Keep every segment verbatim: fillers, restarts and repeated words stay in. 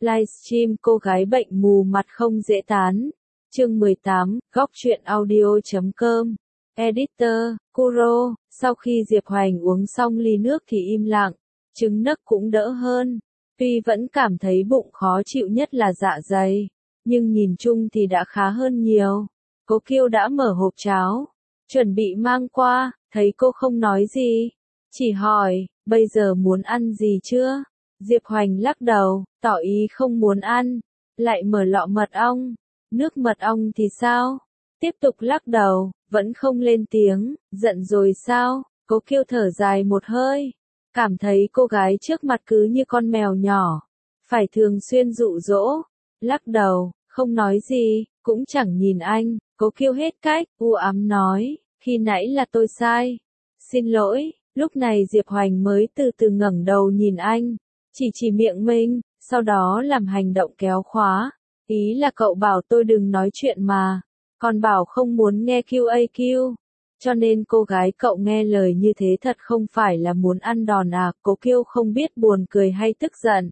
Livestream cô gái bệnh mù mặt không dễ tán. Chương mười tám, góc truyện audio chấm com. Editor, Kuro, sau khi Diệp Hoành uống xong ly nước thì im lặng, trứng nấc cũng đỡ hơn. Tuy vẫn cảm thấy bụng khó chịu nhất là dạ dày, nhưng nhìn chung thì đã khá hơn nhiều. Cố Kiêu đã mở hộp cháo, chuẩn bị mang qua, thấy cô không nói gì, chỉ hỏi, bây giờ muốn ăn gì chưa? Diệp Hoành lắc đầu, tỏ ý không muốn ăn, lại mở lọ mật ong. Nước mật ong thì sao? Tiếp tục lắc đầu, vẫn không lên tiếng, giận rồi sao? Cố Kiêu thở dài một hơi, cảm thấy cô gái trước mặt cứ như con mèo nhỏ, phải thường xuyên dụ dỗ. Lắc đầu, không nói gì, cũng chẳng nhìn anh. Cố Kiêu hết cách, u ám nói, khi nãy là tôi sai. Xin lỗi. Lúc này Diệp Hoành mới từ từ ngẩng đầu nhìn anh, chỉ chỉ miệng mình, sau đó làm hành động kéo khóa. Ý là cậu bảo tôi đừng nói chuyện mà, còn bảo không muốn nghe quy a quy, cho nên cô gái cậu nghe lời như thế thật không phải là muốn ăn đòn à? Cố Kiêu không biết buồn cười hay tức giận,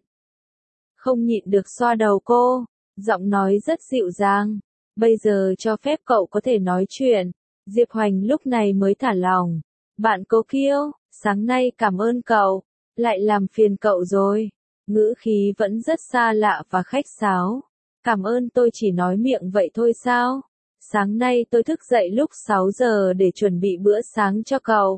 không nhịn được xoa đầu cô, giọng nói rất dịu dàng, bây giờ cho phép cậu có thể nói chuyện. Diệp Hoành lúc này mới thả lòng, bạn Cố Kiêu, sáng nay cảm ơn cậu, lại làm phiền cậu rồi. Ngữ khí vẫn rất xa lạ và khách sáo. Cảm ơn tôi chỉ nói miệng vậy thôi sao? Sáng nay tôi thức dậy lúc sáu giờ để chuẩn bị bữa sáng cho cậu.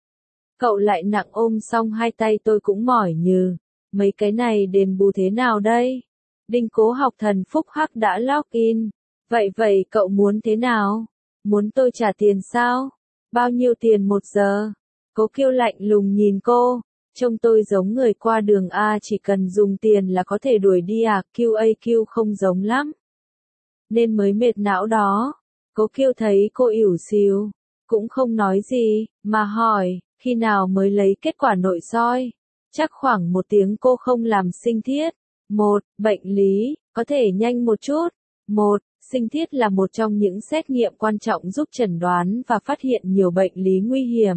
Cậu lại nặng ôm xong hai tay tôi cũng mỏi nhừ. Mấy cái này đền bù thế nào đây? Đinh Cố Học thần phúc hắc đã login. Vậy vậy cậu muốn thế nào? Muốn tôi trả tiền sao? Bao nhiêu tiền một giờ? Cố Kiêu lạnh lùng nhìn cô. Trông tôi giống người qua đường A, chỉ cần dùng tiền là có thể đuổi đi à? quy a quy không giống lắm, nên mới mệt não đó. Cố Kiêu thấy cô ỉu xìu, cũng không nói gì, mà hỏi, khi nào mới lấy kết quả nội soi? Chắc khoảng một tiếng. Cô không làm sinh thiết. Một, bệnh lý, có thể nhanh một chút. Một, sinh thiết là một trong những xét nghiệm quan trọng giúp chẩn đoán và phát hiện nhiều bệnh lý nguy hiểm.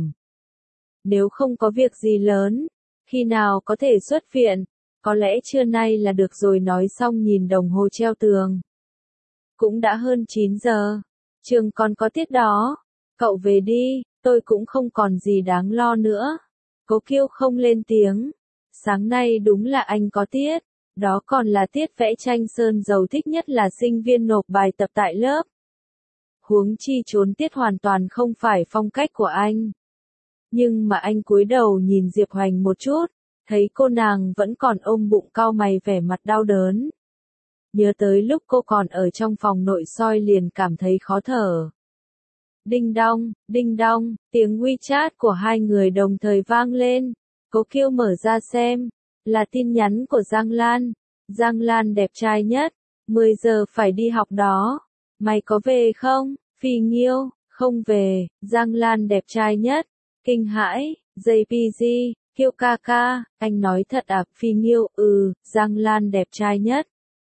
Nếu không có việc gì lớn, khi nào có thể xuất viện? Có lẽ trưa nay là được rồi. Nói xong nhìn đồng hồ treo tường. Cũng đã hơn chín giờ. Trường còn có tiết đó. Cậu về đi, tôi cũng không còn gì đáng lo nữa. Cố Kiêu không lên tiếng. Sáng nay đúng là anh có tiết. Đó còn là tiết vẽ tranh sơn dầu, thích nhất là sinh viên nộp bài tập tại lớp. Huống chi trốn tiết hoàn toàn không phải phong cách của anh. Nhưng mà anh cúi đầu nhìn Diệp Hoành một chút, thấy cô nàng vẫn còn ôm bụng cau mày vẻ mặt đau đớn. Nhớ tới lúc cô còn ở trong phòng nội soi liền cảm thấy khó thở. Đinh đong, đinh đong, tiếng WeChat của hai người đồng thời vang lên. Cố Kiêu mở ra xem, là tin nhắn của Giang Lan. Giang Lan đẹp trai nhất, mười giờ phải đi học đó. Mày có về không? Phi Nghiêu, không về. Giang Lan đẹp trai nhất. Kinh hãi, gi pê giê, Kiêu ca ca, anh nói thật à? Phi Nghiêu, ừ, Giang Lan đẹp trai nhất.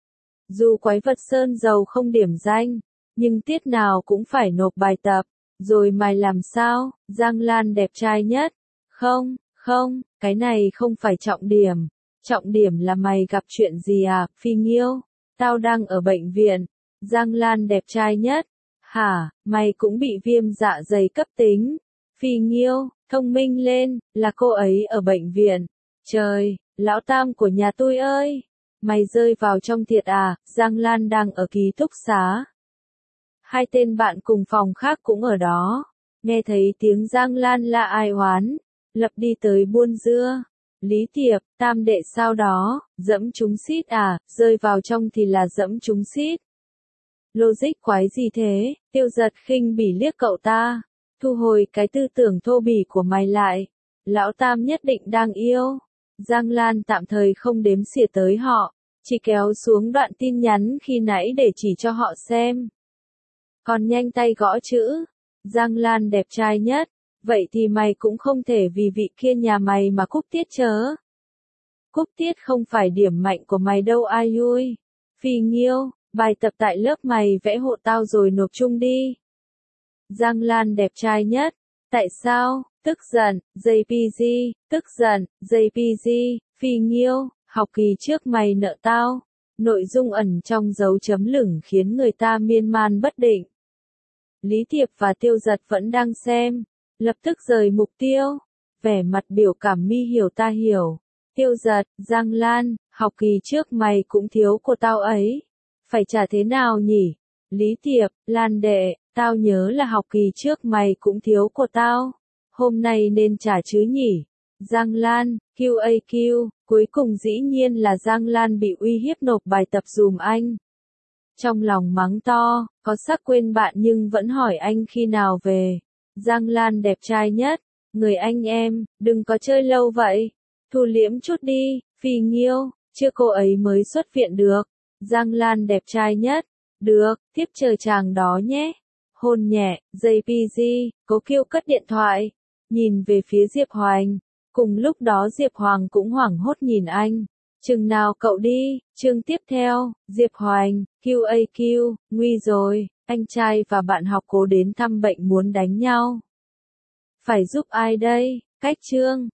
Dù quái vật sơn dầu không điểm danh, nhưng tiết nào cũng phải nộp bài tập. Rồi mày làm sao? Giang Lan đẹp trai nhất. Không, không, cái này không phải trọng điểm. Trọng điểm là mày gặp chuyện gì à? Phi Nghiêu, tao đang ở bệnh viện. Giang Lan đẹp trai nhất. Hả, mày cũng bị viêm dạ dày cấp tính. Phi Nghiêu, thông minh lên, là cô ấy ở bệnh viện. Trời, lão tam của nhà tôi ơi! Mày rơi vào trong thiệt à? Giang Lan đang ở ký túc xá. Hai tên bạn cùng phòng khác cũng ở đó. Nghe thấy tiếng Giang Lan la ai oán, lập đi tới buôn dưa. Lý Tiệp, tam đệ sao đó, dẫm trúng xít à? Rơi vào trong thì là dẫm trúng xít. Logic quái gì thế? Tiêu Giật khinh bỉ liếc cậu ta. Thu hồi cái tư tưởng thô bỉ của mày lại. Lão tam nhất định đang yêu. Giang Lan tạm thời không đếm xỉa tới họ, chỉ kéo xuống đoạn tin nhắn khi nãy để chỉ cho họ xem. Còn nhanh tay gõ chữ. Giang Lan đẹp trai nhất. Vậy thì mày cũng không thể vì vị kia nhà mày mà cúp tiết chớ. Cúp tiết không phải điểm mạnh của mày đâu ai ui. Phi Nghiêu, bài tập tại lớp mày vẽ hộ tao rồi nộp chung đi. Giang Lan đẹp trai nhất. Tại sao? Tức giận, gi pê giê, tức giận, gi pê giê, Phi Nghiêu, học kỳ trước mày nợ tao, Nội dung ẩn trong dấu chấm lửng khiến người ta miên man bất định. Lý Thiệp và Tiêu Giật vẫn đang xem, lập tức rời mục tiêu, vẻ mặt biểu cảm mi hiểu ta hiểu. Tiêu Giật, Giang Lan, học kỳ trước mày cũng thiếu của tao ấy, phải trả thế nào nhỉ? Lý Thiệp, Lan đệ, tao nhớ là học kỳ trước mày cũng thiếu của tao, hôm nay nên trả chứ nhỉ? Giang Lan, quy a quy, cuối cùng dĩ nhiên là Giang Lan bị uy hiếp nộp bài tập dùm anh. Trong lòng mắng to, có sắc quên bạn nhưng vẫn hỏi anh khi nào về. Giang Lan đẹp trai nhất, người anh em, đừng có chơi lâu vậy, thu liễm chút đi, Phi Nghiêu, chưa cô ấy mới xuất viện được. Giang Lan đẹp trai nhất, được, tiếp chờ chàng đó nhé. Hôn nhẹ, gi pê giê, Cố Kiêu cất điện thoại, nhìn về phía Diệp Hoành. Cùng lúc đó Diệp Hoàng cũng hoảng hốt nhìn anh. Chừng nào cậu đi? Chương tiếp theo, Diệp Hoành, quy a quy, nguy rồi, anh trai và bạn học cố đến thăm bệnh muốn đánh nhau. Phải giúp ai đây? Cách chương